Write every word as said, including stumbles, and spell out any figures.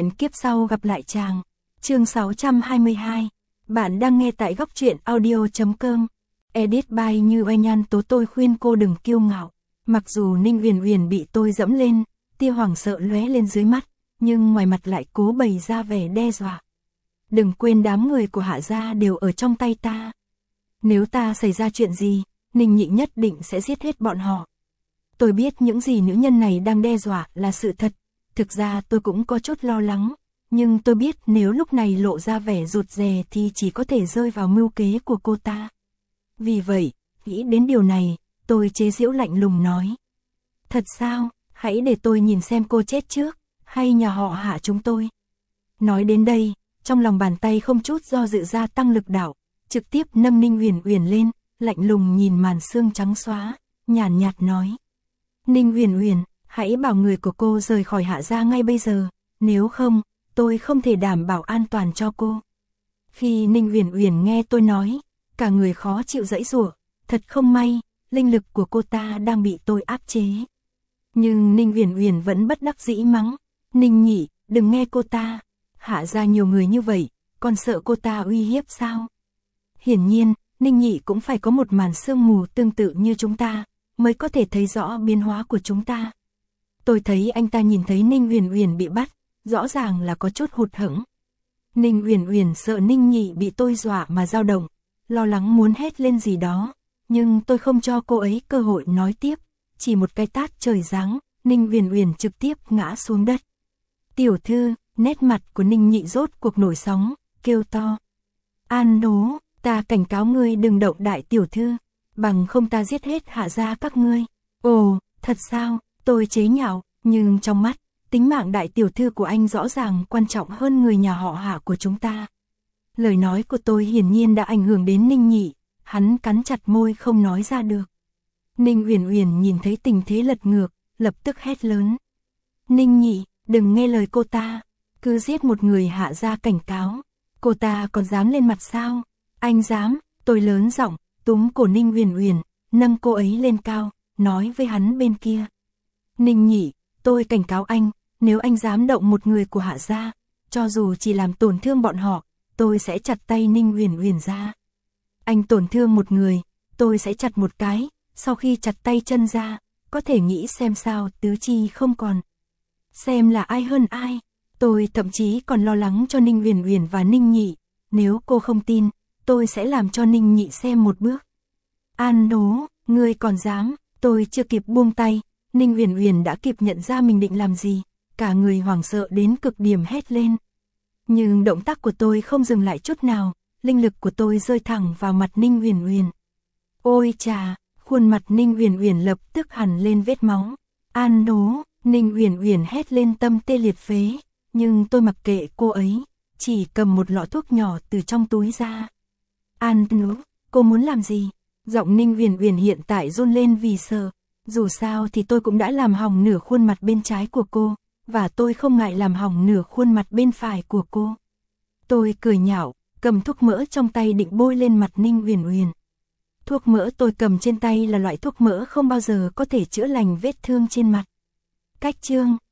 Hẹn kiếp sau gặp lại chàng. Chương sáu trăm hai mươi hai. Bạn đang nghe tại góc truyện audio chấm com. Edit by Như Oanh Nhan Tố. Tôi khuyên cô đừng kiêu ngạo. Mặc dù Ninh Huyền Huyền bị tôi dẫm lên, tia hoảng sợ lóe lên dưới mắt, nhưng ngoài mặt lại cố bày ra vẻ đe dọa. Đừng quên đám người của Hạ gia đều ở trong tay ta. Nếu ta xảy ra chuyện gì, Ninh Nhị nhất định sẽ giết hết bọn họ. Tôi biết những gì nữ nhân này đang đe dọa là sự thật. Thực ra tôi cũng có chút lo lắng, nhưng tôi biết nếu lúc này lộ ra vẻ rụt rè thì chỉ có thể rơi vào mưu kế của cô ta. Vì vậy, nghĩ đến điều này, tôi chế giễu lạnh lùng nói. Thật sao, hãy để tôi nhìn xem cô chết trước, hay nhà họ Hạ chúng tôi. Nói đến đây, trong lòng bàn tay không chút do dự gia tăng lực đạo, trực tiếp nâng Ninh Huyền Huyền lên, lạnh lùng nhìn màn xương trắng xóa, nhàn nhạt nói. Ninh Huyền Huyền, hãy bảo người của cô rời khỏi Hạ gia ngay bây giờ, nếu không, tôi không thể đảm bảo an toàn cho cô. Khi Ninh Huyền Huyền nghe tôi nói, cả người khó chịu giãy giụa, thật không may, linh lực của cô ta đang bị tôi áp chế. Nhưng Ninh Huyền Huyền vẫn bất đắc dĩ mắng, Ninh Nhị, đừng nghe cô ta, Hạ gia nhiều người như vậy, còn sợ cô ta uy hiếp sao? Hiển nhiên, Ninh Nhị cũng phải có một màn sương mù tương tự như chúng ta, mới có thể thấy rõ biến hóa của chúng ta. Tôi thấy anh ta nhìn thấy Ninh Huyền Huyền bị bắt, rõ ràng là có chút hụt hẫng. Ninh Huyền Huyền sợ Ninh Nhị bị tôi dọa mà dao động, lo lắng muốn hét lên gì đó, nhưng tôi không cho cô ấy cơ hội nói tiếp, chỉ một cái tát trời giáng, Ninh Huyền Huyền trực tiếp ngã xuống đất. Tiểu thư, nét mặt của Ninh Nhị rốt cuộc nổi sóng, kêu to. An Nố, ta cảnh cáo ngươi đừng động đại tiểu thư, bằng không ta giết hết Hạ gia các ngươi. Ồ, thật sao, tôi chế nhạo, nhưng trong mắt, tính mạng đại tiểu thư của anh rõ ràng quan trọng hơn người nhà họ Hạ của chúng ta. Lời nói của tôi hiển nhiên đã ảnh hưởng đến Ninh Nhị, hắn cắn chặt môi không nói ra được. Ninh Huyền Huyền nhìn thấy tình thế lật ngược, lập tức hét lớn. Ninh Nhị, đừng nghe lời cô ta, cứ giết một người Hạ gia cảnh cáo, cô ta còn dám lên mặt sao? Anh dám, tôi lớn giọng, túm cổ Ninh Huyền Huyền, nâng cô ấy lên cao, nói với hắn bên kia. Ninh Nhị, tôi cảnh cáo anh, nếu anh dám động một người của Hạ gia, cho dù chỉ làm tổn thương bọn họ, tôi sẽ chặt tay Ninh Huyền Huyền ra. Anh tổn thương một người, tôi sẽ chặt một cái, sau khi chặt tay chân ra, có thể nghĩ xem sao tứ chi không còn. Xem là ai hơn ai, tôi thậm chí còn lo lắng cho Ninh Huyền Huyền và Ninh Nhị, nếu cô không tin, tôi sẽ làm cho Ninh Nhị xem một bước. An Nố, ngươi còn dám, tôi chưa kịp buông tay, Ninh Huyền Huyền đã kịp nhận ra mình định làm gì, cả người hoảng sợ đến cực điểm hét lên. Nhưng động tác của tôi không dừng lại chút nào, linh lực của tôi rơi thẳng vào mặt Ninh Huyền Huyền. Ôi chà, khuôn mặt Ninh Huyền Huyền lập tức hằn lên vết máu. An Nố, Ninh Huyền Huyền hét lên tâm tê liệt phế, nhưng tôi mặc kệ cô ấy, chỉ cầm một lọ thuốc nhỏ từ trong túi ra. An Nố, cô muốn làm gì? Giọng Ninh Huyền Huyền hiện tại run lên vì sợ. Dù sao thì tôi cũng đã làm hỏng nửa khuôn mặt bên trái của cô, và tôi không ngại làm hỏng nửa khuôn mặt bên phải của cô. Tôi cười nhạo, cầm thuốc mỡ trong tay định bôi lên mặt Ninh Huyền Huyền. Thuốc mỡ tôi cầm trên tay là loại thuốc mỡ không bao giờ có thể chữa lành vết thương trên mặt. Cách chương,